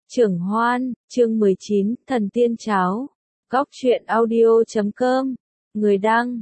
Trưởng Hoan, chương 19, Thần Tiên Cháo. Góc truyện audio.com. Người đăng,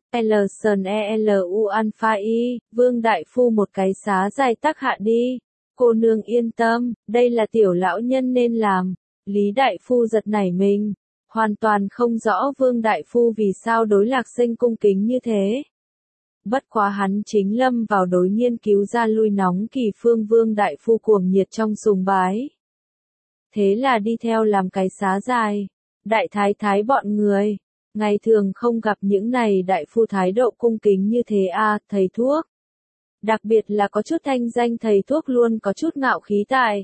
LSNELU Alpha I, Vương Đại Phu một cái xá dài tắc hạ đi. Cô nương yên tâm, đây là tiểu lão nhân nên làm. Lý Đại Phu giật nảy mình. Hoàn toàn không rõ Vương Đại Phu vì sao đối Lạc Sinh cung kính như thế. Bất quá hắn chính lâm vào đối nghiên cứu ra lui nóng kỳ phương Vương Đại Phu cuồng nhiệt trong sùng bái. Thế là đi theo làm cái xá dài. Đại thái thái bọn người. Ngày thường không gặp những này đại phu thái độ cung kính như thế à, thầy thuốc. Đặc biệt là có chút thanh danh thầy thuốc luôn có chút ngạo khí tại.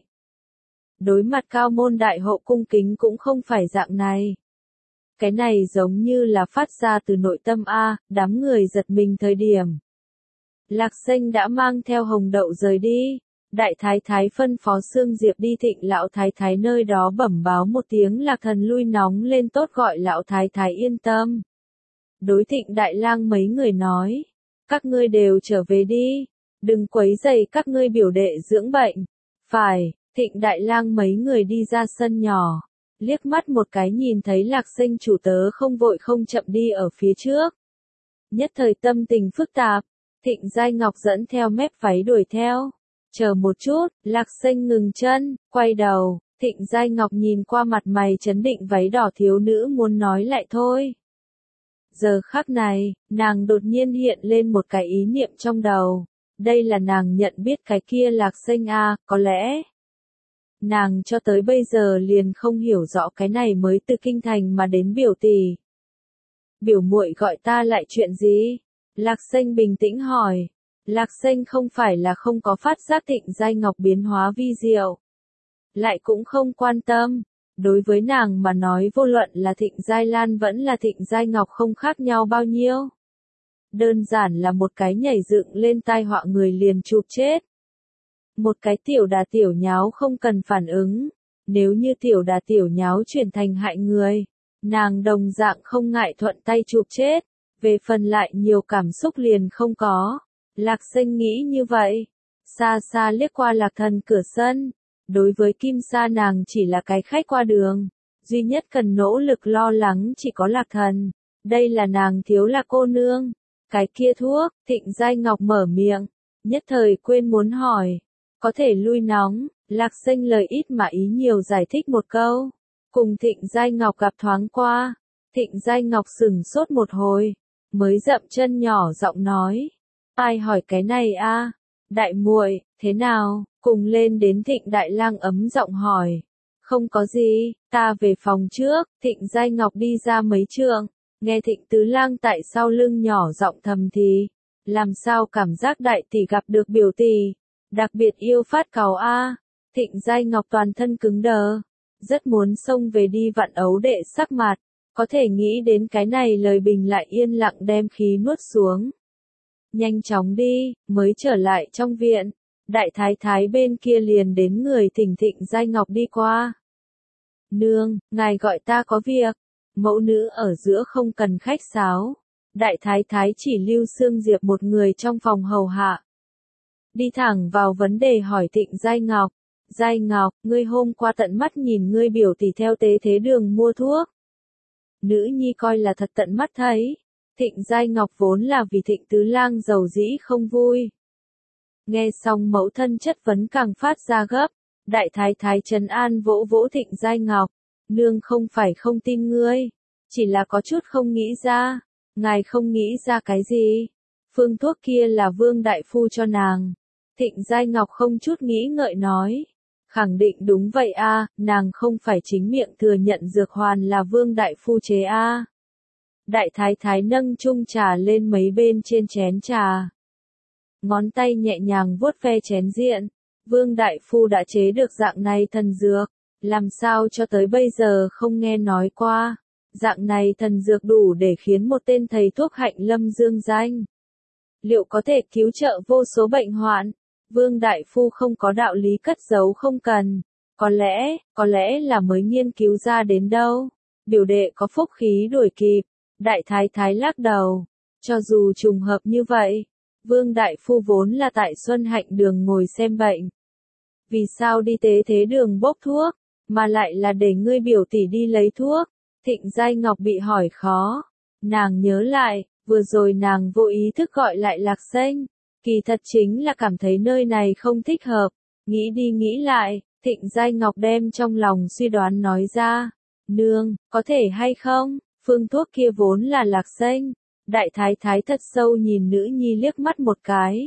Đối mặt cao môn đại hộ cung kính cũng không phải dạng này. Cái này giống như là phát ra từ nội tâm a, đám người giật mình thời điểm. Lạc Sinh đã mang theo hồng đậu rời đi. Đại thái thái phân phó Sương Diệp đi Thịnh lão thái thái nơi đó bẩm báo một tiếng Lạc Thần lui nóng lên tốt gọi lão thái thái yên tâm. Đối Thịnh đại lang mấy người nói, các ngươi đều trở về đi, đừng quấy rầy các ngươi biểu đệ dưỡng bệnh. Phải, Thịnh đại lang mấy người đi ra sân nhỏ, liếc mắt một cái nhìn thấy Lạc Sinh chủ tớ không vội không chậm đi ở phía trước. Nhất thời tâm tình phức tạp, Thịnh Giai Ngọc dẫn theo mép váy đuổi theo. Chờ một chút, Lạc Sinh ngừng chân, quay đầu, Thịnh Giai Ngọc nhìn qua mặt mày chấn định váy đỏ thiếu nữ muốn nói lại thôi. Giờ khắc này, nàng đột nhiên hiện lên một cái ý niệm trong đầu. Đây là nàng nhận biết cái kia Lạc Sinh à, có lẽ. Nàng cho tới bây giờ liền không hiểu rõ cái này mới từ kinh thành mà đến biểu tỷ. Biểu muội gọi ta lại chuyện gì? Lạc Sinh bình tĩnh hỏi. Lạc Sinh không phải là không có phát giác Thịnh Giai Ngọc biến hóa vi diệu. Lại cũng không quan tâm. Đối với nàng mà nói vô luận là Thịnh Giai Lan vẫn là Thịnh Giai Ngọc không khác nhau bao nhiêu. Đơn giản là một cái nhảy dựng lên tai họa người liền chụp chết. Một cái tiểu đà tiểu nháo không cần phản ứng. Nếu như tiểu đà tiểu nháo chuyển thành hại người, nàng đồng dạng không ngại thuận tay chụp chết. Về phần lại nhiều cảm xúc liền không có. Lạc Sinh nghĩ như vậy. Xa xa liếc qua Lạc Thần cửa sân. Đối với Kim Sa nàng chỉ là cái khách qua đường. Duy nhất cần nỗ lực lo lắng chỉ có Lạc Thần. Đây là nàng thiếu là cô nương. Cái kia thuốc, Thịnh Giai Ngọc mở miệng. Nhất thời quên muốn hỏi. Có thể lui nóng. Lạc Sinh lời ít mà ý nhiều giải thích một câu. Cùng Thịnh Giai Ngọc gặp thoáng qua. Thịnh Giai Ngọc sửng sốt một hồi. Mới dậm chân nhỏ giọng nói. Ai hỏi cái này a? Đại muội, thế nào? Cùng lên đến Thịnh đại lang ấm giọng hỏi. Không có gì, ta về phòng trước. Thịnh Giai Ngọc đi ra mấy trượng, nghe Thịnh tứ lang tại sau lưng nhỏ giọng thầm thì. Làm sao cảm giác đại tỷ gặp được biểu tỷ? Đặc biệt yêu phát cáu a. Thịnh Giai Ngọc toàn thân cứng đờ. Rất muốn xông về đi vặn ấu đệ sắc mặt. Có thể nghĩ đến cái này lời bình lại yên lặng đem khí nuốt xuống. Nhanh chóng đi, mới trở lại trong viện. Đại thái thái bên kia liền đến người thỉnh Thịnh Giai Ngọc đi qua. Nương, ngài gọi ta có việc. Mẫu nữ ở giữa không cần khách sáo. Đại thái thái chỉ lưu Sương Diệp một người trong phòng hầu hạ. Đi thẳng vào vấn đề hỏi Thịnh Giai Ngọc. Giai Ngọc, ngươi hôm qua tận mắt nhìn ngươi biểu tỷ theo tế thế đường mua thuốc. Nữ nhi coi là thật tận mắt thấy. Thịnh Giai Ngọc vốn là vì Thịnh tứ lang giàu dĩ không vui. Nghe xong mẫu thân chất vấn càng phát ra gấp. Đại thái thái trấn an vỗ vỗ Thịnh Giai Ngọc. Nương không phải không tin ngươi. Chỉ là có chút không nghĩ ra. Ngài không nghĩ ra cái gì. Phương thuốc kia là Vương Đại Phu cho nàng. Thịnh Giai Ngọc không chút nghĩ ngợi nói. Khẳng định đúng vậy a, nàng không phải chính miệng thừa nhận dược hoàn là Vương Đại Phu chế a. Đại thái thái nâng chung trà lên mấy bên trên chén trà. Ngón tay nhẹ nhàng vuốt ve chén diện. Vương Đại Phu đã chế được dạng này thần dược. Làm sao cho tới bây giờ không nghe nói qua. Dạng này thần dược đủ để khiến một tên thầy thuốc hạnh lâm dương danh. Liệu có thể cứu trợ vô số bệnh hoạn? Vương Đại Phu không có đạo lý cất giấu không cần. Có lẽ là mới nghiên cứu ra đến đâu. Biểu đệ có phúc khí đuổi kịp. Đại thái thái lắc đầu. Cho dù trùng hợp như vậy, Vương Đại Phu vốn là tại Xuân Hạnh đường ngồi xem bệnh. Vì sao đi tế thế đường bốc thuốc? mà lại là để ngươi biểu tỷ đi lấy thuốc. Thịnh Giai Ngọc bị hỏi khó. Nàng nhớ lại, vừa rồi nàng vô ý thức gọi lại Lạc Xanh. Kỳ thật chính là cảm thấy nơi này không thích hợp. Nghĩ đi nghĩ lại, Thịnh Giai Ngọc đem trong lòng suy đoán nói ra. Nương, có thể hay không? Phương thuốc kia vốn là Lạc Xanh. Đại thái thái thật sâu nhìn nữ nhi liếc mắt một cái.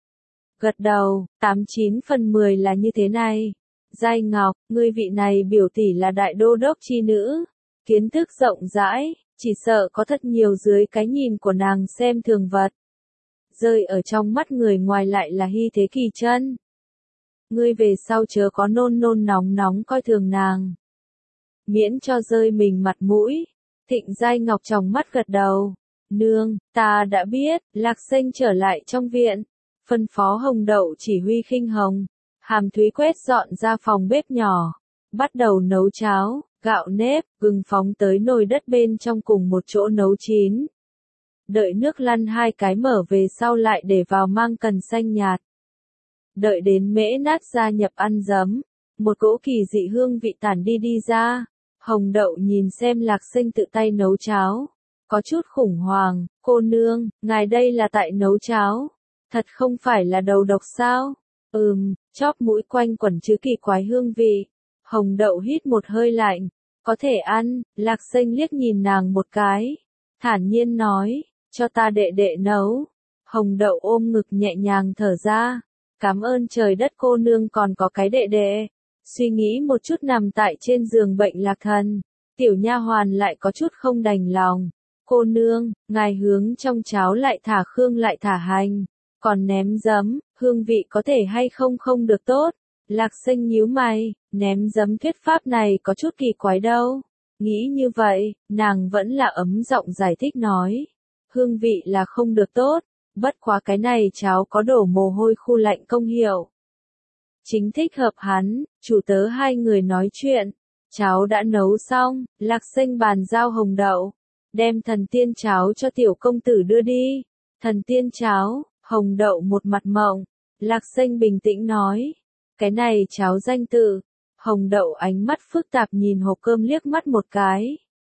Gật đầu, 89 phần 10 là như thế này. Giai Ngọc, ngươi vị này biểu tỷ là đại đô đốc chi nữ. Kiến thức rộng rãi, chỉ sợ có thật nhiều dưới cái nhìn của nàng xem thường vật. Rơi ở trong mắt người ngoài lại là Hy Thế Kỳ chân. Ngươi về sau chớ có nôn nôn nóng nóng coi thường nàng. Miễn cho rơi mình mặt mũi. Thịnh Giai Ngọc trong mắt gật đầu. Nương, ta đã biết. Lạc Xanh trở lại trong viện. Phân phó Hồng Đậu chỉ huy Khinh Hồng. Hàm Thúy quét dọn ra phòng bếp nhỏ. Bắt đầu nấu cháo, gạo nếp, gừng phóng tới nồi đất bên trong cùng một chỗ nấu chín. Đợi nước lăn 2 cái mở về sau lại để vào mang cần xanh nhạt. Đợi đến mễ nát gia nhập ăn giấm. Một cỗ kỳ dị hương vị tản đi ra. Hồng Đậu nhìn xem Lạc Xanh tự tay nấu cháo. Có chút khủng hoảng, cô nương, ngài đây là tại nấu cháo. Thật không phải là đầu độc sao? Chóp mũi quanh quẩn chứ kỳ quái hương vị. Hồng Đậu hít một hơi lạnh. Có thể ăn, Lạc Xanh liếc nhìn nàng một cái. Thản nhiên nói, cho ta đệ đệ nấu. Hồng Đậu ôm ngực nhẹ nhàng thở ra. Cảm ơn trời đất cô nương còn có cái đệ đệ. Suy nghĩ một chút nằm tại trên giường bệnh Lạc Thần. Tiểu nha hoàn lại có chút không đành lòng. Cô nương, ngài hướng trong cháo lại thả khương lại thả hành. Còn ném giấm, hương vị có thể hay không được tốt. Lạc Xanh nhíu mày, ném giấm thuyết pháp này có chút kỳ quái đâu. Nghĩ như vậy, nàng vẫn là ấm giọng giải thích nói. Hương vị là không được tốt, bất quá cái này cháo có đổ mồ hôi khu lạnh công hiệu. Chính thích hợp hắn, chủ tớ hai người nói chuyện. Cháo đã nấu xong, Lạc Xanh bàn giao Hồng Đậu. Đem thần tiên cháo cho tiểu công tử đưa đi. Thần tiên cháo, Hồng Đậu một mặt mộng. Lạc Xanh bình tĩnh nói. Cái này cháo danh tự. Hồng Đậu ánh mắt phức tạp nhìn hộp cơm liếc mắt một cái.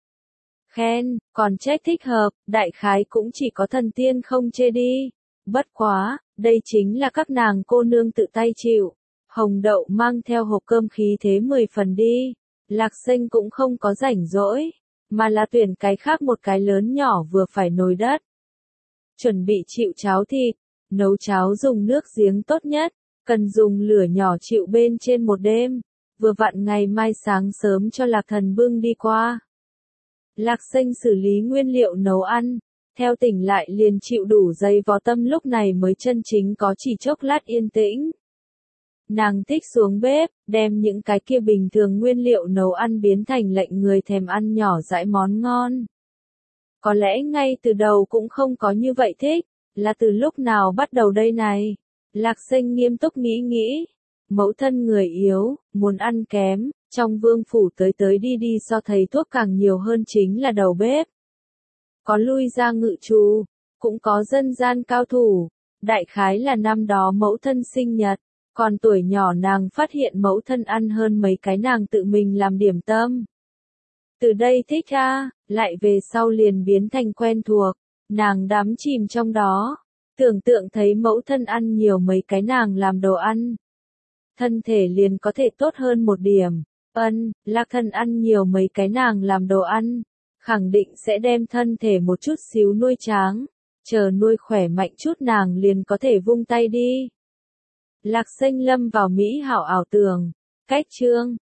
Khen, còn trách thích hợp, đại khái cũng chỉ có thần tiên không chê đi. Bất quá, đây chính là các nàng cô nương tự tay chịu. Hồng Đậu mang theo hộp cơm khí thế 10 phần đi. Lạc Xanh cũng không có rảnh rỗi, mà là tuyển cái khác một cái lớn nhỏ vừa phải nồi đất. Chuẩn bị chịu cháo thịt, nấu cháo dùng nước giếng tốt nhất, cần dùng lửa nhỏ chịu bên trên một đêm, vừa vặn ngày mai sáng sớm cho Lạc Thần bưng đi qua. Lạc Xanh xử lý nguyên liệu nấu ăn, theo tỉnh lại liền chịu đủ dày vò tâm lúc này mới chân chính có chỉ chốc lát yên tĩnh. Nàng thích xuống bếp, đem những cái kia bình thường nguyên liệu nấu ăn biến thành lệnh người thèm ăn nhỏ dãi món ngon. Có lẽ ngay từ đầu cũng không có như vậy thích, là từ lúc nào bắt đầu đây này? Lạc Xanh nghiêm túc nghĩ. Mẫu thân người yếu, muốn ăn kém, trong vương phủ tới đi so thấy thuốc càng nhiều hơn chính là đầu bếp. Có lui ra ngự trù, cũng có dân gian cao thủ, đại khái là năm đó mẫu thân sinh nhật. Còn tuổi nhỏ nàng phát hiện mẫu thân ăn hơn mấy cái nàng tự mình làm điểm tâm. Từ đây thích lại về sau liền biến thành quen thuộc, nàng đắm chìm trong đó, tưởng tượng thấy mẫu thân ăn nhiều mấy cái nàng làm đồ ăn. Thân thể liền có thể tốt hơn một điểm, Lạc Thần ăn nhiều mấy cái nàng làm đồ ăn, khẳng định sẽ đem thân thể một chút xíu nuôi tráng, chờ nuôi khỏe mạnh chút nàng liền có thể vung tay đi. Lạc Xanh lâm vào mỹ hảo ảo tưởng, cách chương